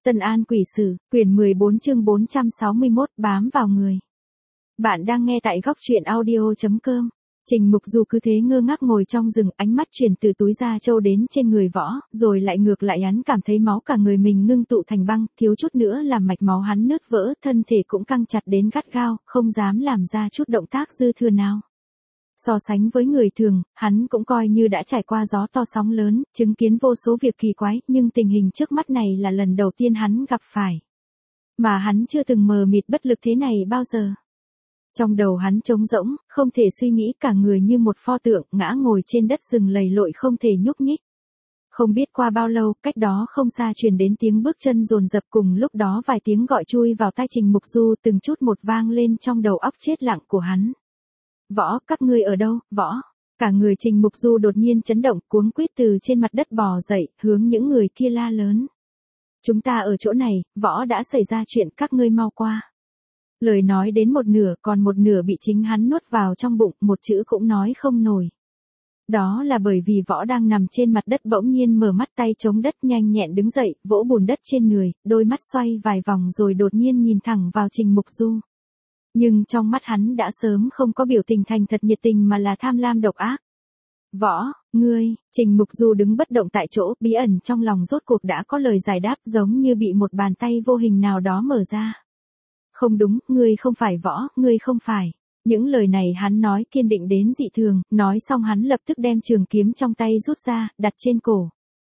Tân An Quỷ Sử, quyển 14 chương 461, bám vào người. Bạn đang nghe tại góc truyện audio.com. Trình Mục Du cứ thế ngơ ngác ngồi trong rừng, ánh mắt chuyển từ túi da trâu đến trên người Võ, rồi lại ngược lại hắn cảm thấy máu cả người mình ngưng tụ thành băng, thiếu chút nữa làm mạch máu hắn nứt vỡ, thân thể cũng căng chặt đến gắt gao, không dám làm ra chút động tác dư thừa nào. So sánh với người thường, hắn cũng coi như đã trải qua gió to sóng lớn, chứng kiến vô số việc kỳ quái, nhưng tình hình trước mắt này là lần đầu tiên hắn gặp phải. Mà hắn chưa từng mờ mịt bất lực thế này bao giờ. Trong đầu hắn trống rỗng, không thể suy nghĩ, cả người như một pho tượng, ngã ngồi trên đất rừng lầy lội không thể nhúc nhích. Không biết qua bao lâu, cách đó không xa truyền đến tiếng bước chân dồn dập, cùng lúc đó vài tiếng gọi chui vào tai Trình Mục Du từng chút một vang lên trong đầu óc chết lặng của hắn. Võ, các ngươi ở đâu, Võ? Cả người Trình Mục Du đột nhiên chấn động, cuống quýt từ trên mặt đất bò dậy, hướng những người kia la lớn. Chúng ta ở chỗ này, Võ đã xảy ra chuyện, các ngươi mau qua. Lời nói đến một nửa, còn một nửa bị chính hắn nuốt vào trong bụng, một chữ cũng nói không nổi. Đó là bởi vì Võ đang nằm trên mặt đất bỗng nhiên mở mắt, tay chống đất nhanh nhẹn đứng dậy, vỗ bùn đất trên người, đôi mắt xoay vài vòng rồi đột nhiên nhìn thẳng vào Trình Mục Du. Nhưng trong mắt hắn đã sớm không có biểu tình thành thật nhiệt tình mà là tham lam độc ác. Võ, ngươi, Trình Mục Du đứng bất động tại chỗ, bí ẩn trong lòng rốt cuộc đã có lời giải đáp, giống như bị một bàn tay vô hình nào đó mở ra. Không đúng, ngươi không phải Võ, ngươi không phải. Những lời này hắn nói kiên định đến dị thường, nói xong hắn lập tức đem trường kiếm trong tay rút ra, đặt trên cổ.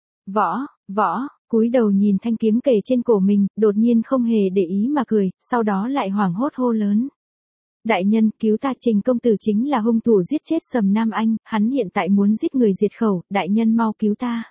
Võ, cúi đầu nhìn thanh kiếm kề trên cổ mình, đột nhiên không hề để ý mà cười, sau đó lại hoảng hốt hô lớn. Đại nhân, cứu ta, Trình công tử chính là hung thủ giết chết Sầm Nam Anh, hắn hiện tại muốn giết người diệt khẩu, đại nhân mau cứu ta.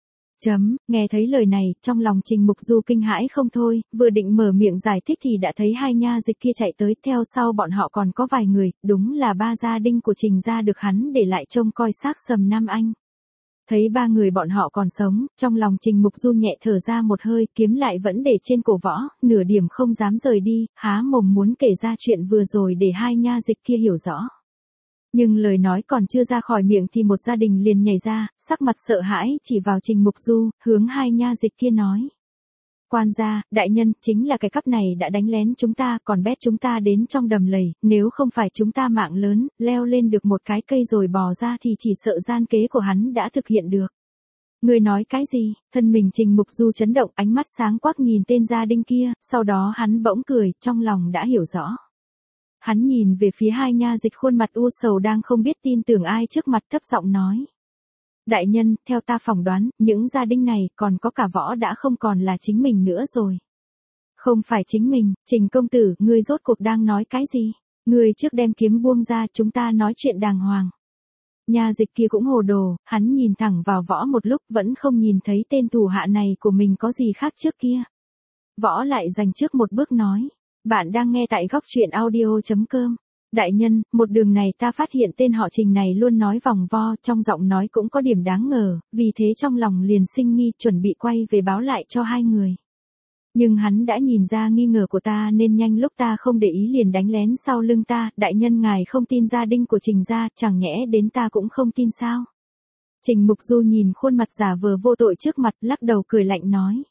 Nghe thấy lời này, trong lòng Trình Mục Du kinh hãi không thôi, vừa định mở miệng giải thích thì đã thấy hai nha dịch kia chạy tới, theo sau bọn họ còn có vài người, đúng là ba gia đinh của Trình gia được hắn để lại trông coi xác Sầm Nam Anh. Thấy ba người bọn họ còn sống, trong lòng Trình Mục Du nhẹ thở ra một hơi, kiếm lại vẫn để trên cổ Võ, nửa điểm không dám rời đi, há mồm muốn kể ra chuyện vừa rồi để hai nha dịch kia hiểu rõ. Nhưng lời nói còn chưa ra khỏi miệng thì một gia đình liền nhảy ra, sắc mặt sợ hãi chỉ vào Trình Mục Du, hướng hai nha dịch kia nói. Quan gia, đại nhân, chính là cái cắp này đã đánh lén chúng ta, còn bét chúng ta đến trong đầm lầy, nếu không phải chúng ta mạng lớn, leo lên được một cái cây rồi bò ra thì chỉ sợ gian kế của hắn đã thực hiện được. Người nói cái gì? Thân mình Trình Mục Du chấn động, ánh mắt sáng quắc nhìn tên gia đinh kia, sau đó hắn bỗng cười, trong lòng đã hiểu rõ. Hắn nhìn về phía hai nha dịch khuôn mặt u sầu đang không biết tin tưởng ai trước mặt, thấp giọng nói. Đại nhân, theo ta phỏng đoán, những gia đình này còn có cả Võ đã không còn là chính mình nữa rồi. Không phải chính mình, Trình công tử, ngươi rốt cuộc đang nói cái gì? Ngươi trước đem kiếm buông ra, chúng ta nói chuyện đàng hoàng. Nha dịch kia cũng hồ đồ, hắn nhìn thẳng vào Võ một lúc vẫn không nhìn thấy tên thủ hạ này của mình có gì khác trước kia. Võ lại dành trước một bước nói. Bạn đang nghe tại góc truyện audio.com. Đại nhân, một đường này ta phát hiện tên họ Trình này luôn nói vòng vo, trong giọng nói cũng có điểm đáng ngờ, vì thế trong lòng liền sinh nghi, chuẩn bị quay về báo lại cho hai người. Nhưng hắn đã nhìn ra nghi ngờ của ta nên nhanh lúc ta không để ý liền đánh lén sau lưng ta, đại nhân ngài không tin gia đinh của Trình gia, chẳng nhẽ đến ta cũng không tin sao? Trình Mục Du nhìn khuôn mặt giả vờ vô tội trước mặt, lắc đầu cười lạnh nói.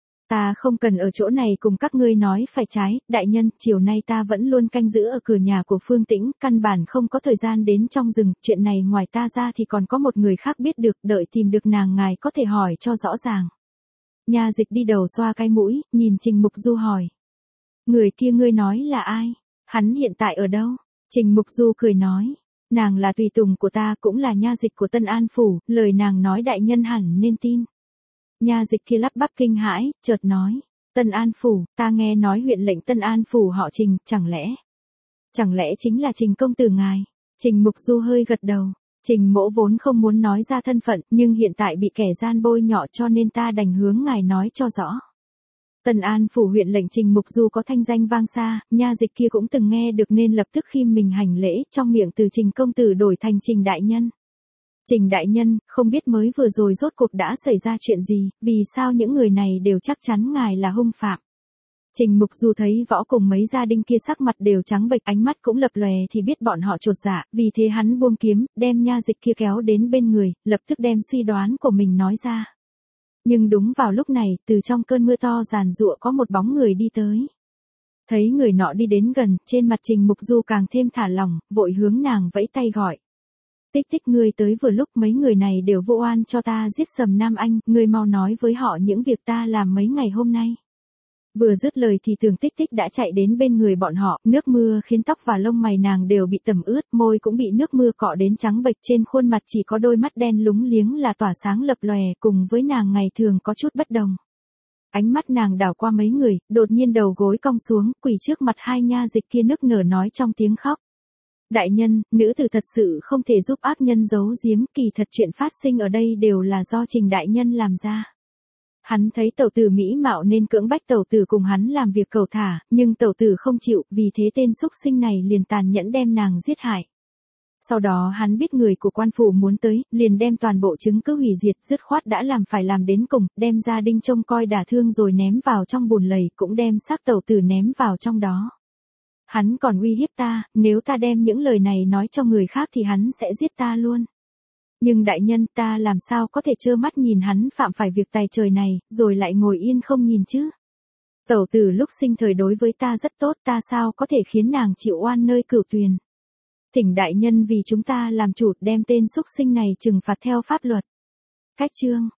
Ta không cần ở chỗ này cùng các ngươi nói phải trái, đại nhân, chiều nay ta vẫn luôn canh giữ ở cửa nhà của Phương Tĩnh, căn bản không có thời gian đến trong rừng, chuyện này ngoài ta ra thì còn có một người khác biết được, đợi tìm được nàng ngài có thể hỏi cho rõ ràng. Nha dịch đi đầu xoa cái mũi, nhìn Trình Mục Du hỏi. Người kia ngươi nói là ai? Hắn hiện tại ở đâu? Trình Mục Du cười nói. Nàng là tùy tùng của ta, cũng là nha dịch của Tân An Phủ, lời nàng nói đại nhân hẳn nên tin. Nha dịch kia lắp bắp kinh hãi, chợt nói, Tân An Phủ, ta nghe nói huyện lệnh Tân An Phủ họ Trình, chẳng lẽ chính là Trình công tử ngài? Trình Mục Du hơi gật đầu, Trình mỗ vốn không muốn nói ra thân phận, nhưng hiện tại bị kẻ gian bôi nhọ cho nên ta đành hướng ngài nói cho rõ. Tân An Phủ huyện lệnh Trình Mục Du có thanh danh vang xa, nha dịch kia cũng từng nghe được nên lập tức khiêm mình hành lễ, trong miệng từ Trình công tử đổi thành Trình đại nhân. Trình đại nhân, không biết mới vừa rồi rốt cuộc đã xảy ra chuyện gì, vì sao những người này đều chắc chắn ngài là hung phạm. Trình Mục Du thấy Võ cùng mấy gia đình kia sắc mặt đều trắng bệch, ánh mắt cũng lập lòe thì biết bọn họ chột dạ, vì thế hắn buông kiếm, đem nha dịch kia kéo đến bên người, lập tức đem suy đoán của mình nói ra. Nhưng đúng vào lúc này, từ trong cơn mưa to giàn giụa có một bóng người đi tới. Thấy người nọ đi đến gần, trên mặt Trình Mục Du càng thêm thả lỏng, vội hướng nàng vẫy tay gọi. Tích tích, ngươi tới vừa lúc, mấy người này đều vô oan cho ta giết Sầm Nam Anh, ngươi mau nói với họ những việc ta làm mấy ngày hôm nay. Vừa dứt lời thì Tưởng Tích Tích đã chạy đến bên người bọn họ, nước mưa khiến tóc và lông mày nàng đều bị tẩm ướt, môi cũng bị nước mưa cọ đến trắng bệch, trên khuôn mặt chỉ có đôi mắt đen lúng liếng là tỏa sáng lập lòe, cùng với nàng ngày thường có chút bất đồng. Ánh mắt nàng đảo qua mấy người, đột nhiên đầu gối cong xuống, quỳ trước mặt hai nha dịch kia nức nở nói trong tiếng khóc. Đại nhân, nữ tử thật sự không thể giúp ác nhân giấu giếm, kỳ thật chuyện phát sinh ở đây đều là do Trình đại nhân làm ra. Hắn thấy tẩu tử mỹ mạo nên cưỡng bách tẩu tử cùng hắn làm việc cầu thả, nhưng tẩu tử không chịu, vì thế tên xúc sinh này liền tàn nhẫn đem nàng giết hại. Sau đó hắn biết người của quan phủ muốn tới, liền đem toàn bộ chứng cứ hủy diệt, dứt khoát đã làm phải làm đến cùng, đem gia đình trông coi đả thương rồi ném vào trong bùn lầy, cũng đem xác tẩu tử ném vào trong đó. Hắn còn uy hiếp ta, nếu ta đem những lời này nói cho người khác thì hắn sẽ giết ta luôn. Nhưng đại nhân, ta làm sao có thể trơ mắt nhìn hắn phạm phải việc tày trời này, rồi lại ngồi yên không nhìn chứ. Tẩu tử lúc sinh thời đối với ta rất tốt, ta sao có thể khiến nàng chịu oan nơi cửu tuyền. Thỉnh đại nhân vì chúng ta làm chủ, đem tên xúc sinh này trừng phạt theo pháp luật. Cách chương